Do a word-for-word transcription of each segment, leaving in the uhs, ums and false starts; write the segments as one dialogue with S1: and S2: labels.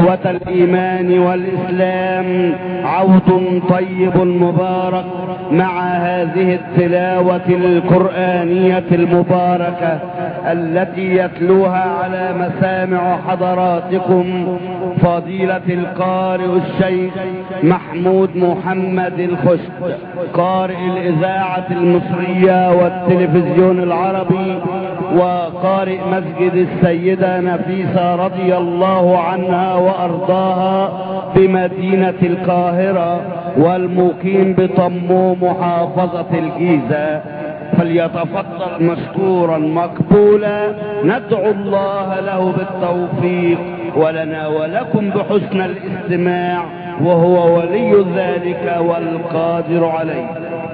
S1: والإيمان والإسلام عود طيب مبارك مع هذه التلاوة القرآنية المباركة التي يتلوها على مسامع حضراتكم فضيلة القارئ الشيخ محمود محمد الخشت، قارئ الإذاعة المصرية والتلفزيون العربي وقارئ مسجد السيدة نفيسة رضي الله عنها وأرضاها بمدينة القاهرة والمقيم بطمو محافظة الجيزة، فليتفضل مشكورا مقبولا. ندعو الله له بالتوفيق ولنا ولكم بحسن الاستماع، وهو ولي ذلك والقادر عليه.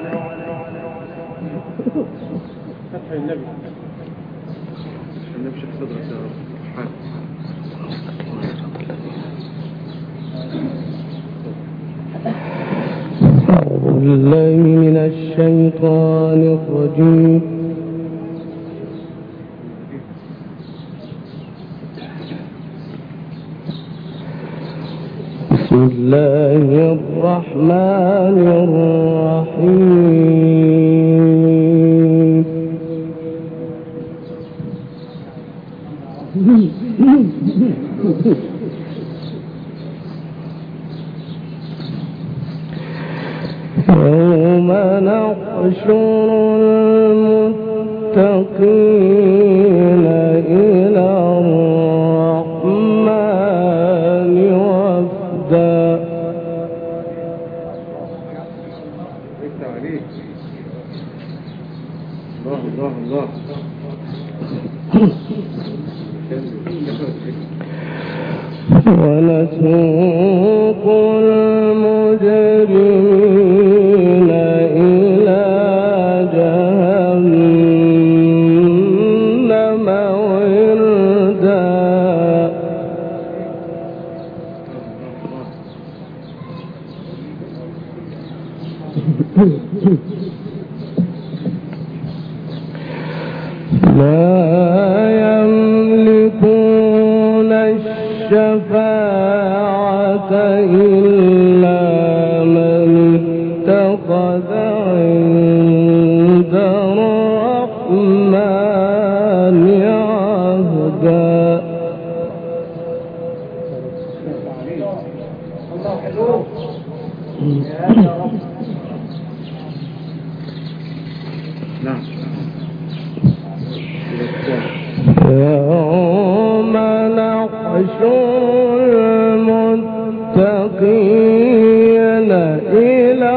S2: أعوذ بالله من الشيطان الرجيم. بسم الله الرحمن الرحيم. يوم نحشر المتقين إلى الرحمن وفدا. الله الله الله. ونسوق المجرمين إلى جهنم وردا. لا يملكون الشفاعة إلا من اتخذ عند الرحمن عهدا. يوم نحشر المتقين إلى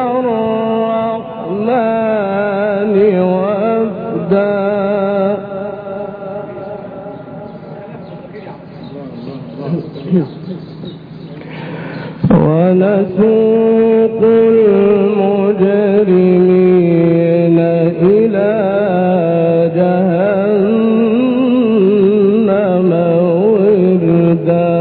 S2: الرحمن وفدا. ونسوق المجرمين إلى جهنم وردا.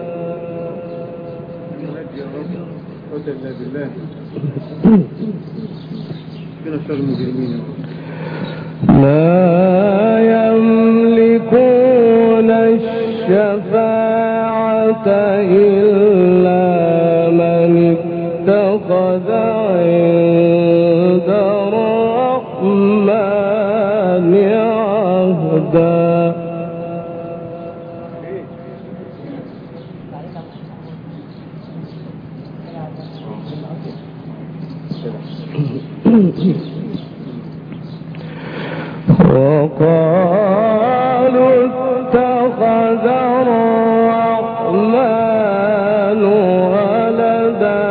S2: لا يملكون الشفاعة إلا من اتخذ عند الرحمن عهدا. وقالوا اتخذ الرحمن ولدا.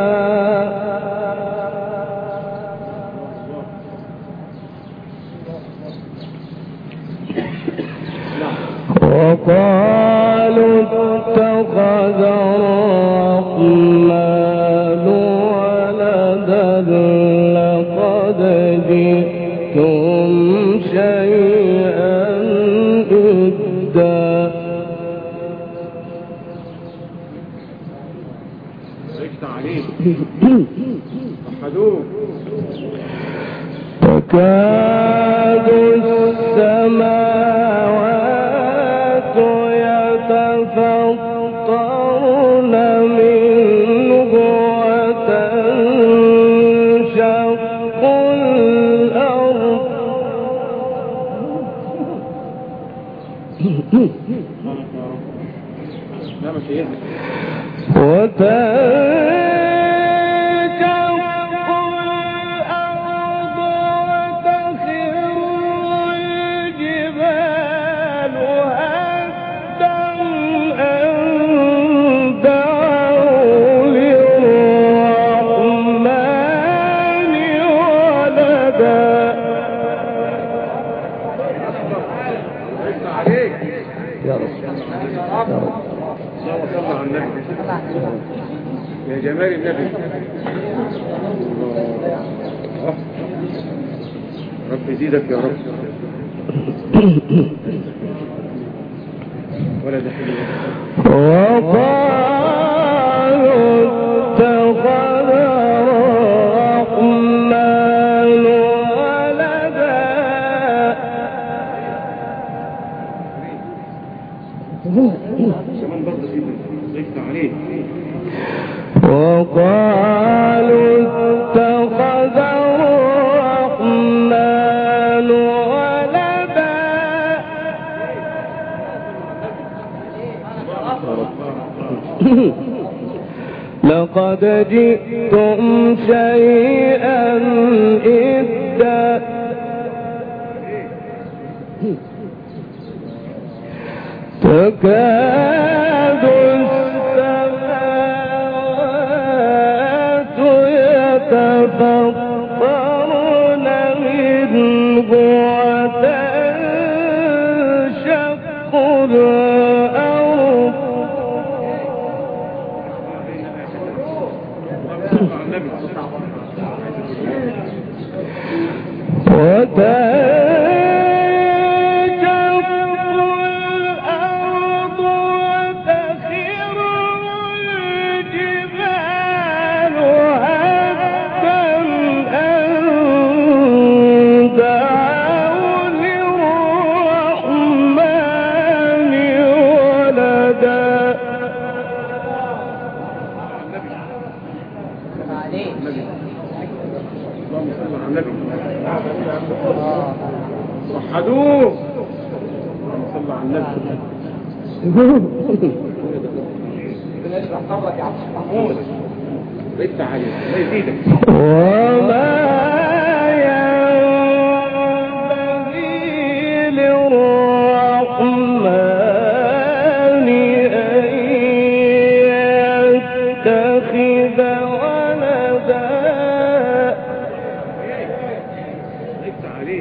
S2: وقالوا اتخذ الرحمن ولدا. لقد جئتم شيئا إدا. تكاد السماوات يتفطرن
S3: يا جمال النبي رب يزيدك يا رب. ولا ده حلو.
S2: وقالوا اتخذ الرحمن ولدا
S3: كمان برضه ضيفت عليه.
S2: وقالوا اتخذ الرحمن ولدا لقد جئتم شيئا إدا تكاد السماوات يتفطرن منه وتنشق الأرض وتنشق الأرض وتخر الجبال هدا أن دعوا للرحمن ولدا
S3: اللهم صل على النبي. وحدوه. اللهم صل على النبي. ضيفت عليه. الله يزيدك.
S2: وما ينبغي للرحمن أن يتخذ ولدا
S3: ضيفت عليه.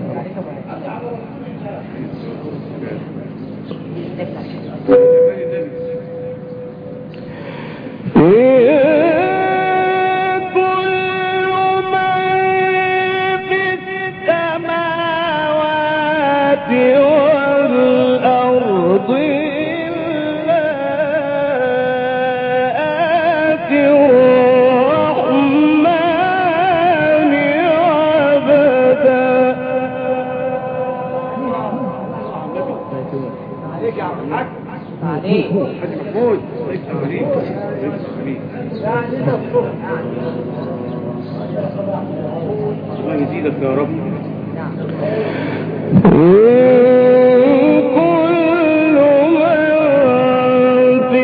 S2: والأرض إلا آتي الرحمن عبدا
S3: عليك يا عم الحاج. عليك حاج محمود. ضيفت عليه. ضيفت عليه. الله يزيدك يا رب.
S2: كل من في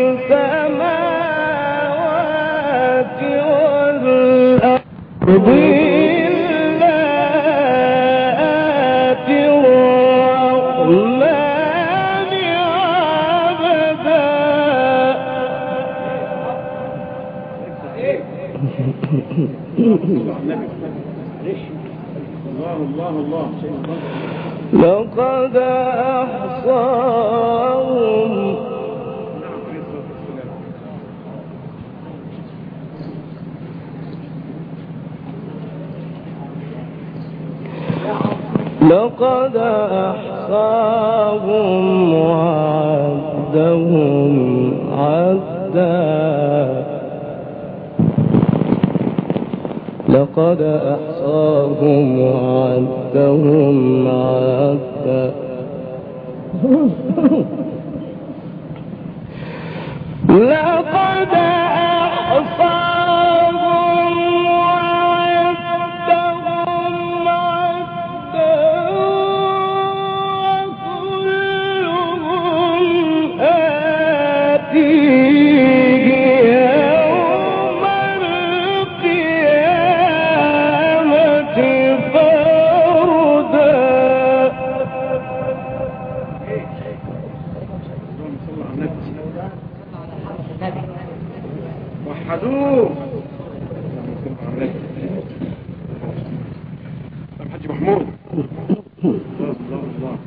S2: السماوات والأرض إلا آتي الرحمن عبدا
S3: الله الله الله.
S2: لقد أحصاهم لقد أحصاهم وعدهم عدا لقد أحصاهم وعدهم عدا لقد أحصاهم وعدهم عدا وكلهم آتيه
S3: وحدوه. طب حاج محمود الله الله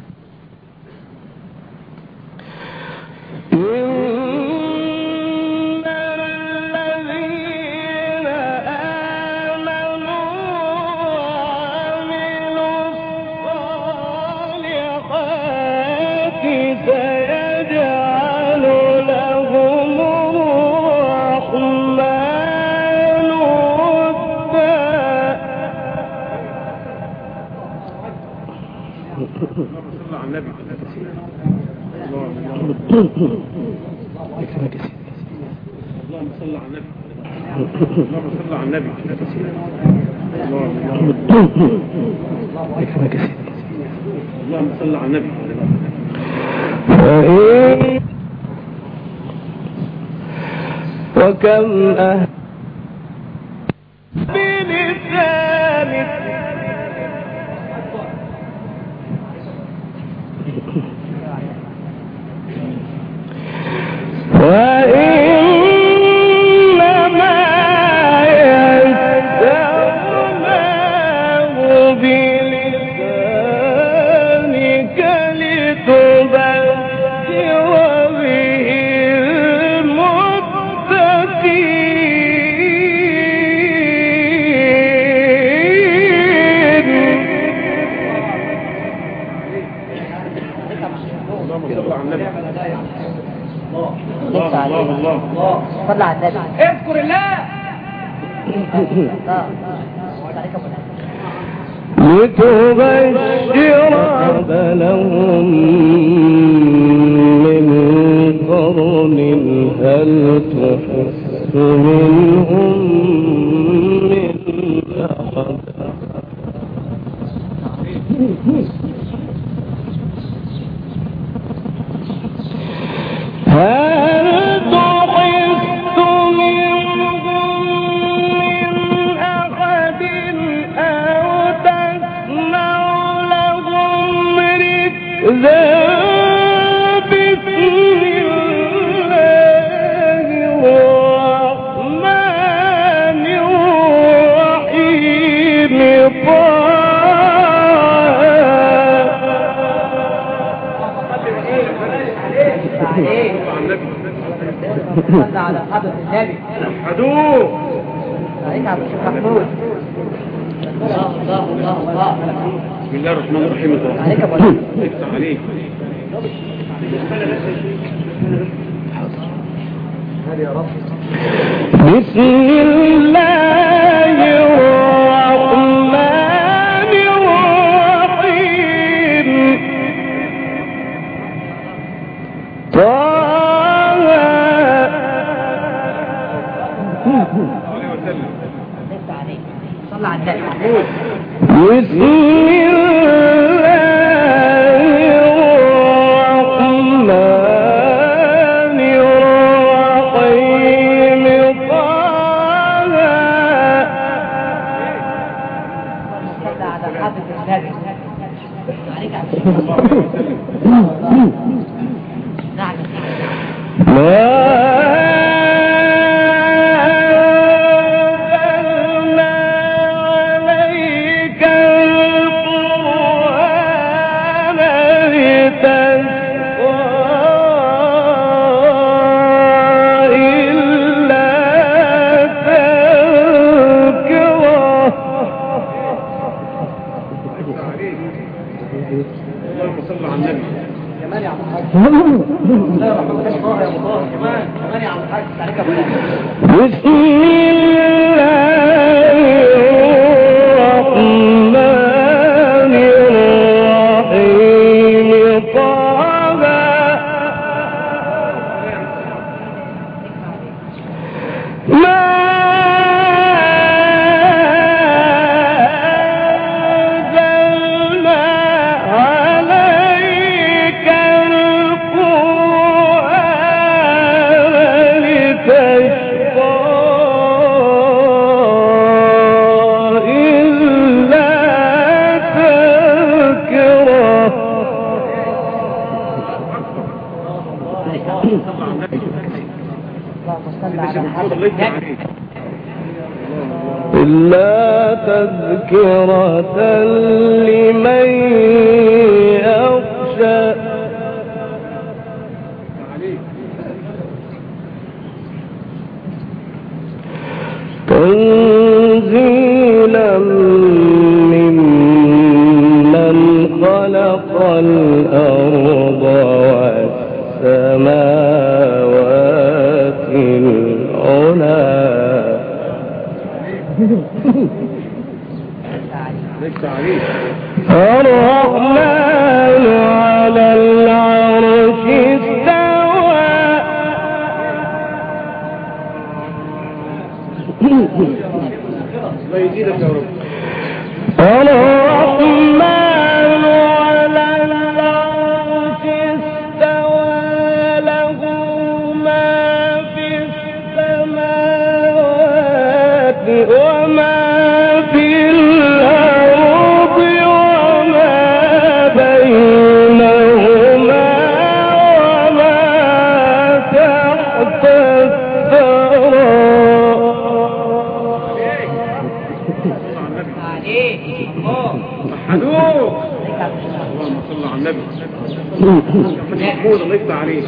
S3: اللهم صل على النبي. اللهم صل على النبي. اللهم صل على النبي.
S2: وكم أهل بلسانك وإنما يسرناه بلسانك لتبشر به المتقين.
S3: اللهم صل على النبي.
S4: الله
S3: الله الله الله.
S4: صلى على النبي.
S2: اذكر الله.
S4: لتبشر لهم من قرن هل تحس منهم من أحد. هل تحس منهم من أحد أو تسمع لهم ركزا. بسم الله الرحمن الرحيم.
S2: صلى على حضرة النبي.
S3: وحدوه.
S2: عليك عبد الشيخ محمود. الله الله الله الله.
S3: بسم الله الرحمن الرحيم.
S2: عليك ابو علي.
S3: افتح عليك.
S4: بسم الله الرحمن الرحيم. طه.
S2: صلى على النبي.
S4: بسم الله الرحمن الرحيم. طه.
S2: صلى على حضرة النبي. عليك عبد الشيخ نعم.
S3: اللهم صل على النبي.
S2: كمان يا عم الحاج. الله يرحمك الله يا ابو طه. كمان كمان يا عم الحاج. عليك ابو علي.
S4: بسم الله الرحمن الرحيم. طه. ما أنزلنا عليك القرآن إلا تذكرة لمن يخشى تنزيلا ممن خلق الأرض والسماوات العلى الرحمن على العرش استوى
S3: الله يزيدك يا رب.
S4: الرحمن على العرش استوى له ما في السماوات وما في الأرض وما بينهما وما تحت الثرى.
S3: محمود اللهم صل على النبي. محمود الله يفتح عليك.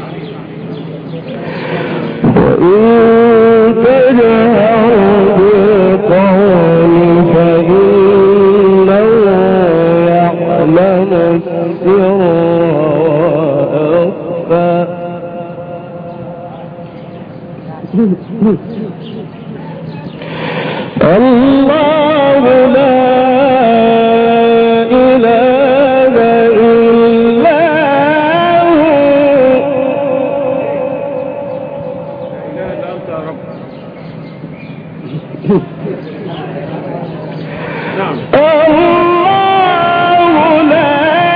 S4: وإن تجهر بالقول فإنه يعلم السر وأخفى. الله لا إله إلا هو.
S3: لا إله إلا أنت يا رب. نعم.
S4: الله لا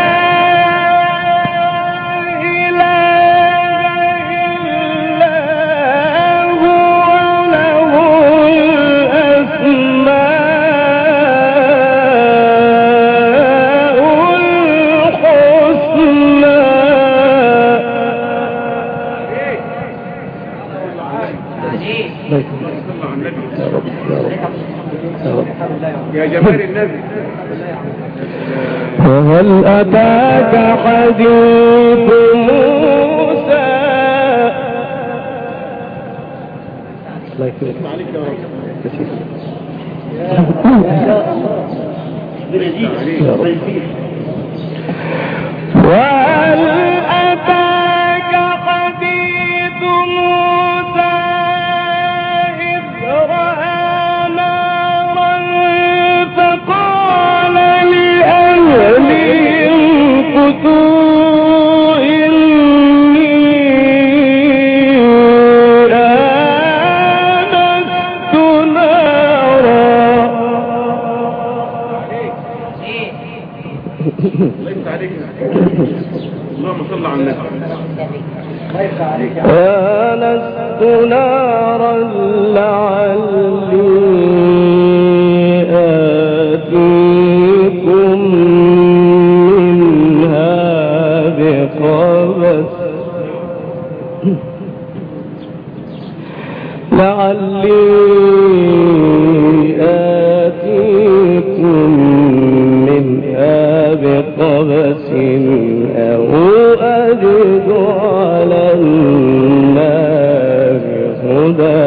S4: إله إلا هو له الأسماء الحسنى.
S3: صل على النبي. يا جمال النبي.
S4: وهل أتاك حديث موسى.
S3: اسمع عليك يا رب.
S4: وهل أتاك حديث موسى إذ رأى نارا فقال لأهلهم كثوا إني آنست نارا.
S3: الله يفتح عليك. اللهم صل على النبي.
S4: آنست نارا لعلي آتيكم منها بقبس لعلي آتيكم منها بقبس أو أجد على النار هدى.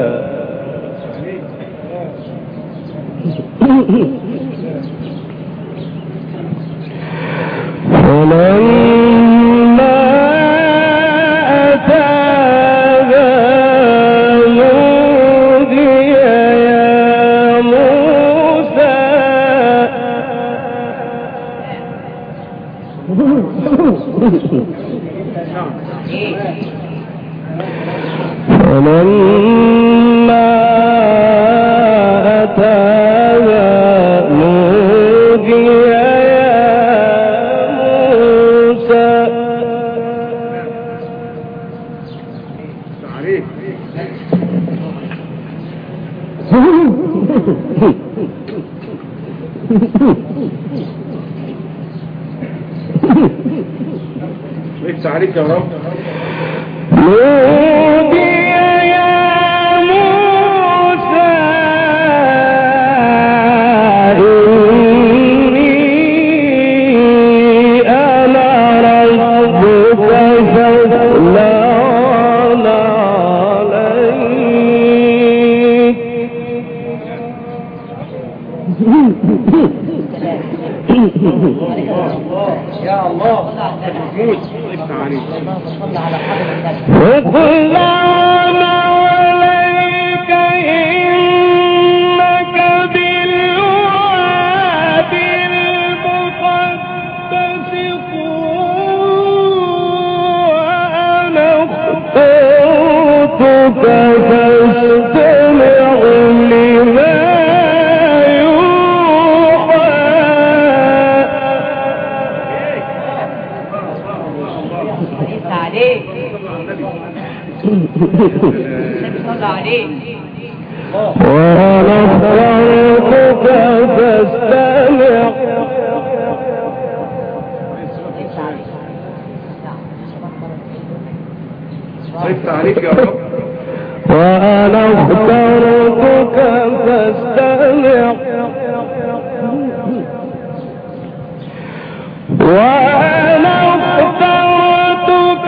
S4: فلما أتاها نودي يا موسى. فلما أتاها نودي يا موسى.
S3: عليك. يفتح عليك يا رب.
S4: نودي يا
S3: يا الله محمود
S4: وقل عليك إنك بالواد المقدس وأنا اخترتك فاستمع لما وأنا اخترتك فاستمع
S3: صيفت عليك يا رب
S4: وأنا اخترتك فاستمع وأنا اخترتك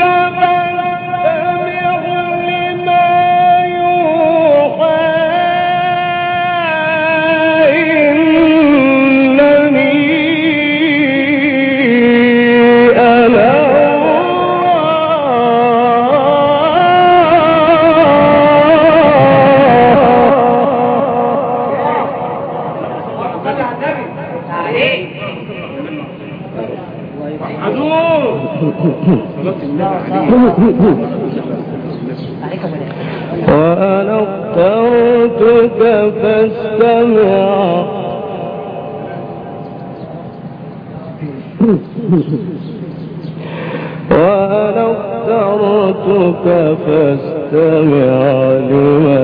S4: وأنا اخترتك فاستمع وأنا اخترتك فاستمع لما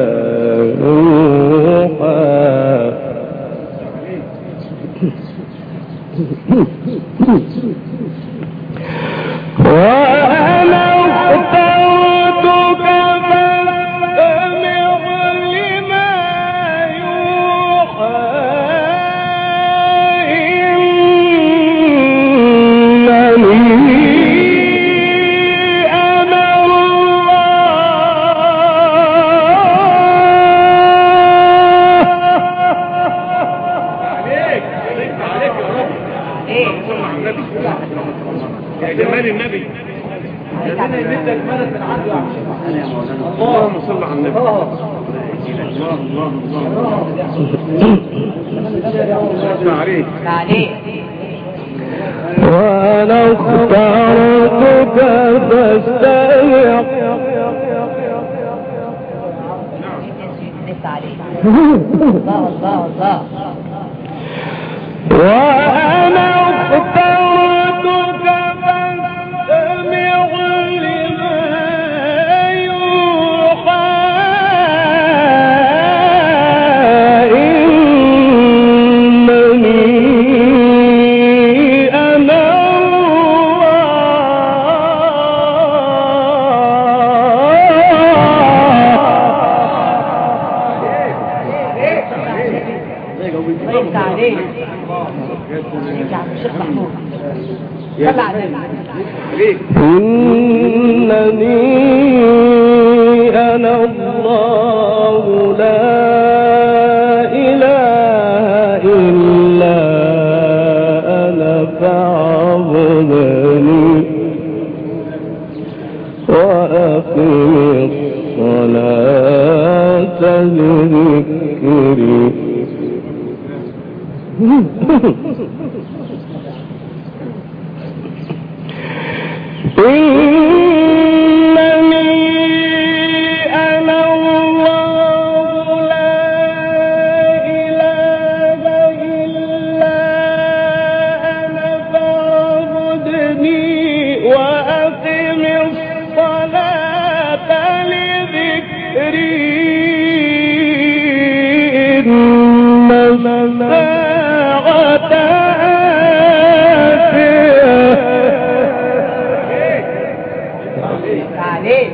S4: يوحى وأنا اخترتك فاستمع لما يوحى إنني أنا
S3: عليك عليك يا رب صل على النبي يا جمال النبي اللهم صل على النبي الله الله الله عليك
S2: عليك
S4: وأنا اخترتك فاستمع
S2: لسه عليك الله الله الله
S4: وأنا اخترتك فاستمع لما يوحى إنني أنا
S2: لسه عليك يا عم الشيخ محمود صلى على النبي
S4: إنني أنا الله لا إله إلا أنا فاعبدني وأقم الصلاة لذكري إنني أنا الله لا إله إلا أنا فاعبدني وأقم الصلاة لذكري إن الساعة
S2: عليك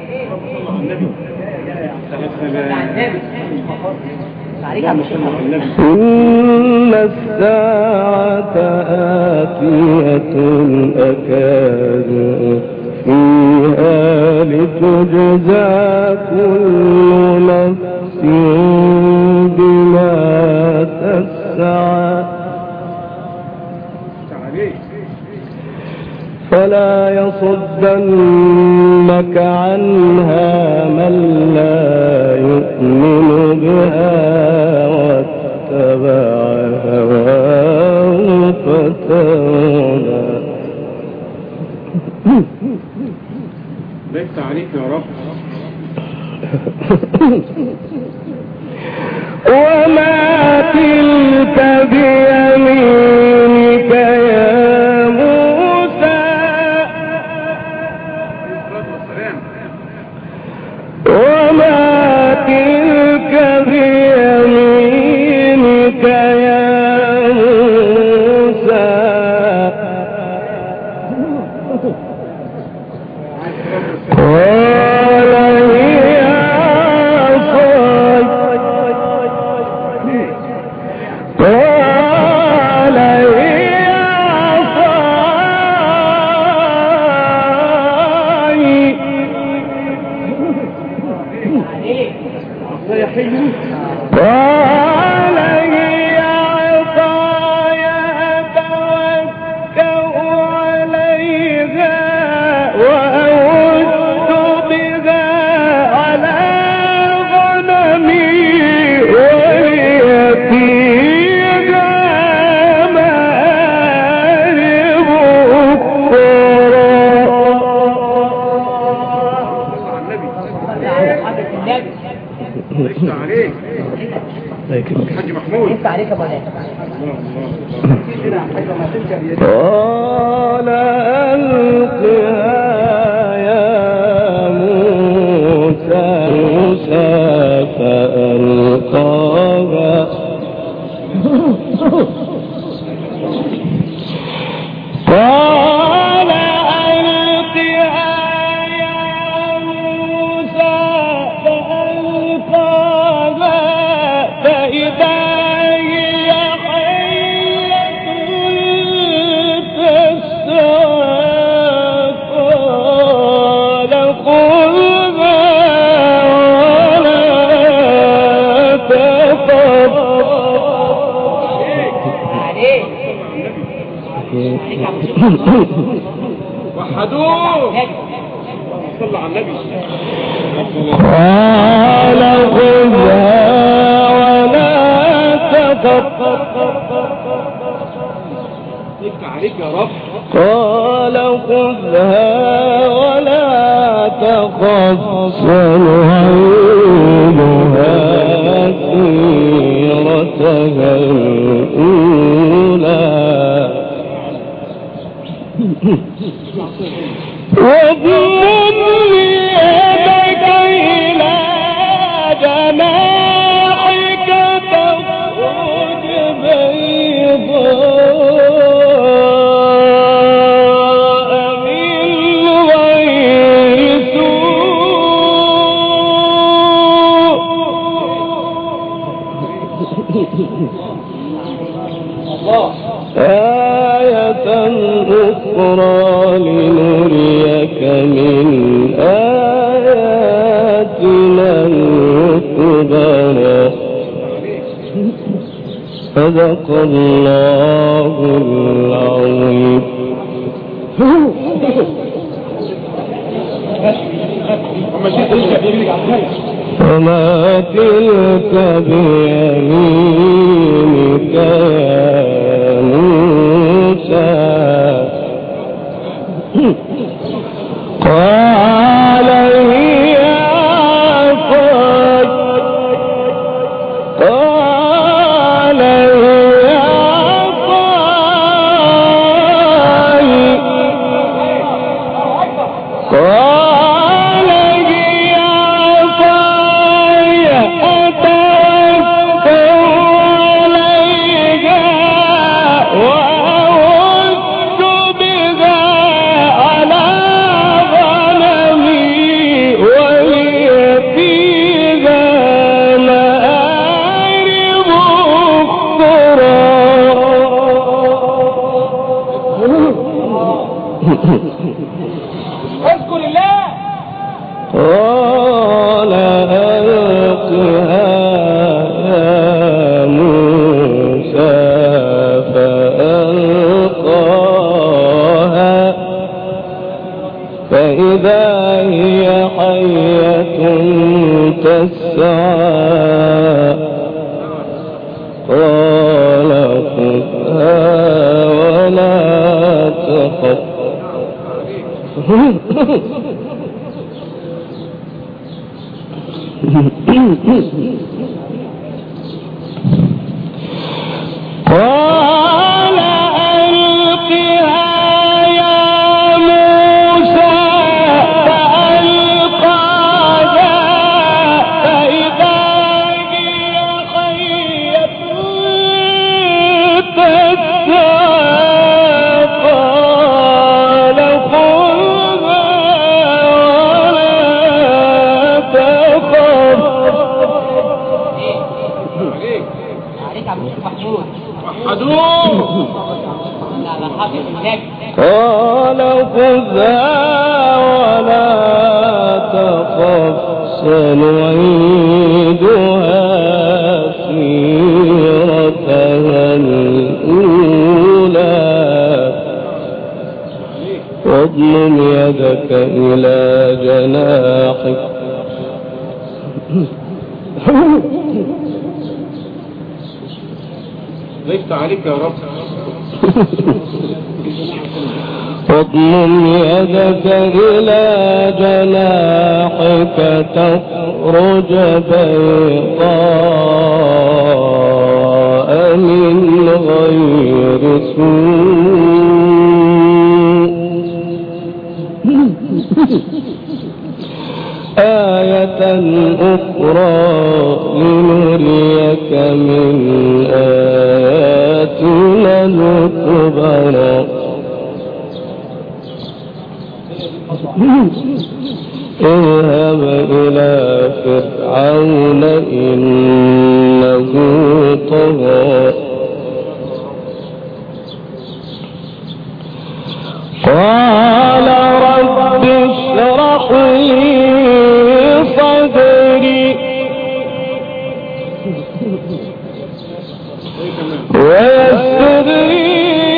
S2: عليك عليك
S4: إن الساعة آتية أكاد فيها لتجزى كل نفس بما تسعى ليصدنك عنها من لا يؤمن بها واتبع هواه فتولى.
S3: ليس عليك يا رب.
S4: وما تلك بيمينك يا موسى وما تلك بيمينك يا موسى قال هي عصاي قال هي عصاي قال هي عصاي أتوكأ عليها وأهش بها على غنمي ولي فيها مآرب أخرى.
S3: ليس عليك الحاج محمود.
S2: ليس عليك يا مولانا.
S4: قال ألقها يا موسى موسى فألقاها قال ألقها يا موسى فألقاها فإذا هي حية تسعى قال خذها ولا تخف.
S3: وحدوه صلى على النبي.
S4: قال خذها ولا تخف.
S3: ليس عليك يا رب.
S4: قال خذها ولا تخف سنعيدها سيرتها الأولى واضمم يدك إلى جناحك تخرج بيضاء من غير سوء آية أخرى لنريك من آياتنا الكبرى. صدق الله العظيم. وما تلك بيمينك يا موسى قال هي عصاي قال هي عصاي قال هي عصاي أتوكل عليها وأهش بها على غنمي ولي فيها مآرب أخرى.
S2: اذكر الله.
S4: قال ألقها يا موسى فألقاها تسعى قال خذها ولا تخف قال ألقها يا موسى فألقاها فإذا هي حية تسعى قال خذها ولا تخف.
S2: عليك عم الشيخ محمود
S3: وحدوه.
S2: لا لا حافظ النبي.
S4: قال خذها ولا تخف سنعيدها سيرتها الأولى واضمم يدك إلى جناحك
S3: ضيفت عليك يا رب.
S4: واضمم يدك إلى جناحك تخرج بيضاء من غير سوء آية أخرى لنريك من آياتنا الكبرى. اذهب إلى فرعون إنه طغى قال رب اشرح لي صدري ويسر لي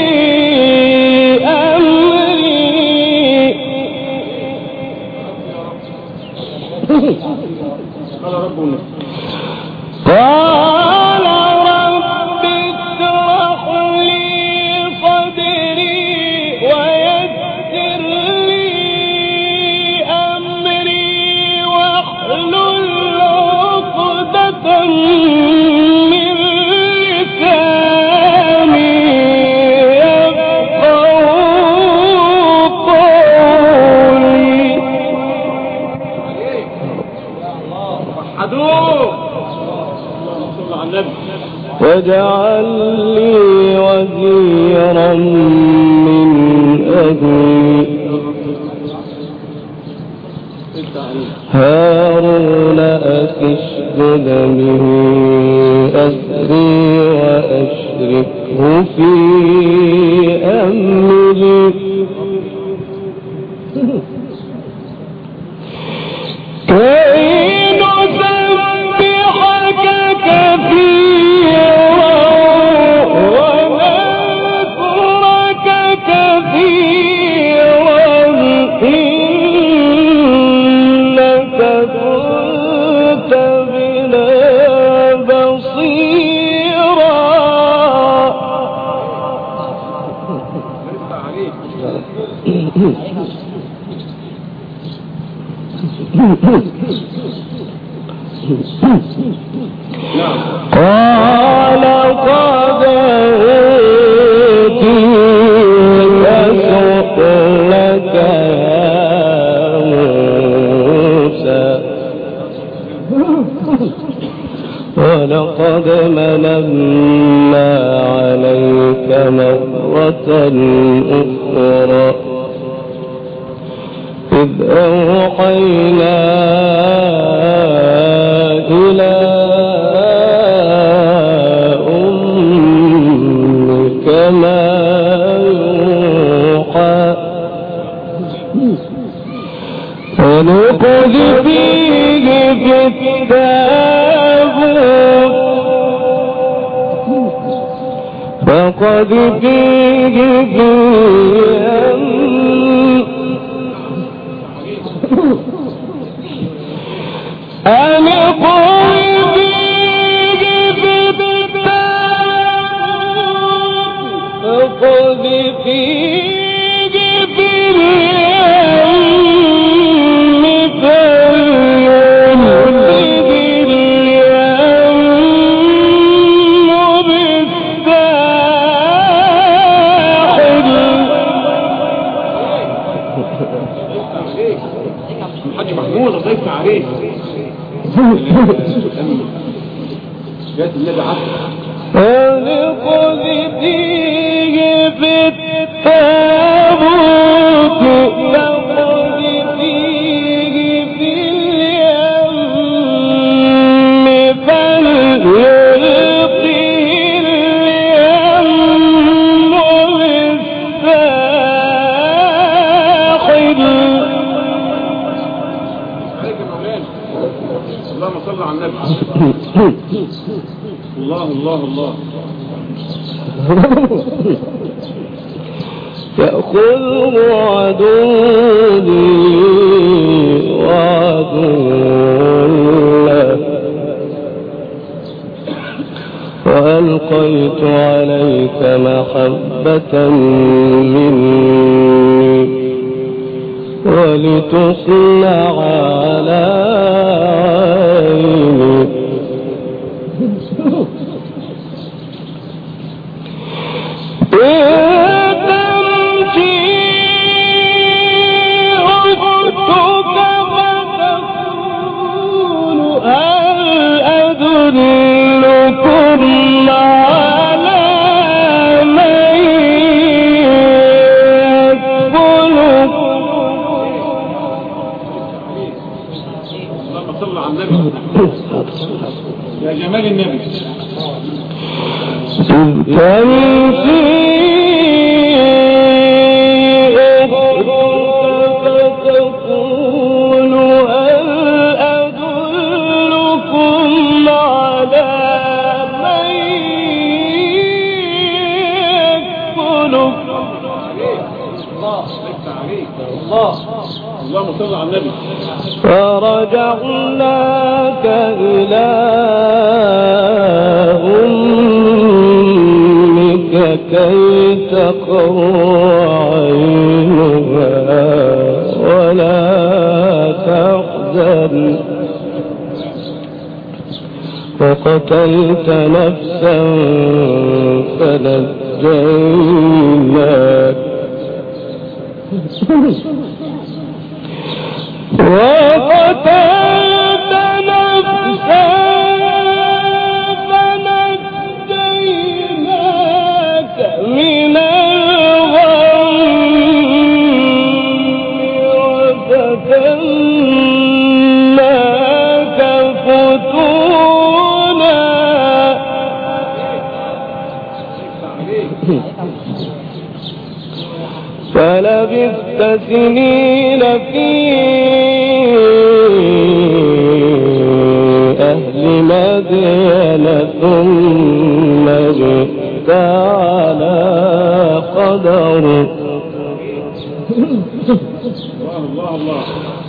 S3: قال ربنا
S4: قال رب اشرح لي صدري ويسر لي أمري واحلل عقدة من لساني يفقهوا قولي.
S3: وحدوه. اللهم صل على النبي.
S4: واجعل لي وزيرا من أهلي هارون أخي اشدد به أزري وأشركه في أمري كي نسبحك كثيرا ونذكرك كثيرا إنك كنت بنا بصيرا. قال قد أوتيت سؤلك يا موسى ولقد مننا عليك مرة أخرى إذ أوحينا إلى أمك ما يوحى ونقذ فيه في التابوت فقد فيه في أن اقول فيه في اليم فليلقه اليم بالساحل.
S3: الحاج محمود الله يفتح عليك. جات النبي عصر
S4: ولقد فيه في التابوت لقد فيه في اليم فليلقه اليم بالساحل.
S3: عليك يا مولانا. اللهم صل على النبي. الله الله الله.
S4: يأخذه عدوي وعدو له وألقيت عليك محبة مني ولتصنع على عيني.
S3: يا جمال النبي.
S4: تمشي فتقول هل أدلكم على من يكفلك.
S3: الله اللهم صل على النبي.
S4: فرجعناك إلى أمك كي تقر عينها ولا تحزن وقتلت نفسا فنجيناك وقتلت نفسا فنجيناك من الغم وفتناك فتونا. فلبثت سنين في أهل مدين ثم جئت على قدر
S3: الله الله.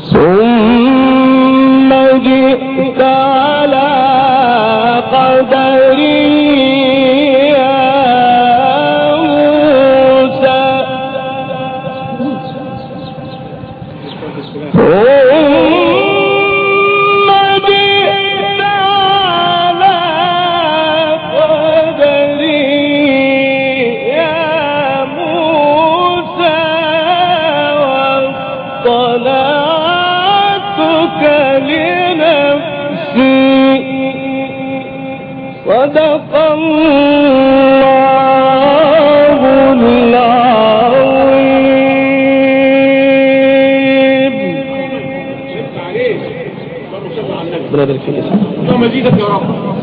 S4: ثم جئت على قدري صدق الله العظيم.
S3: شفت عليك. اللهم صل على النبي.
S4: ربنا يبارك فيك يا سيدي.
S3: اللهم زيدك يا رب.